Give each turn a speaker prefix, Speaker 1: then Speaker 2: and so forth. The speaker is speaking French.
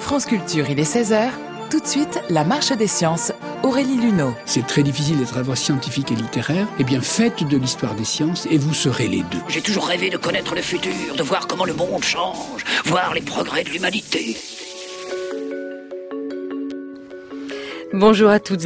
Speaker 1: France Culture, il est 16h. Tout de suite, la marche des sciences. Aurélie Luneau.
Speaker 2: C'est très difficile d'être à la fois scientifique et littéraire. Eh bien, faites de l'histoire des sciences et vous serez les deux.
Speaker 3: J'ai toujours rêvé de connaître le futur, de voir comment le monde change, voir les progrès de l'humanité.
Speaker 4: Bonjour à toutes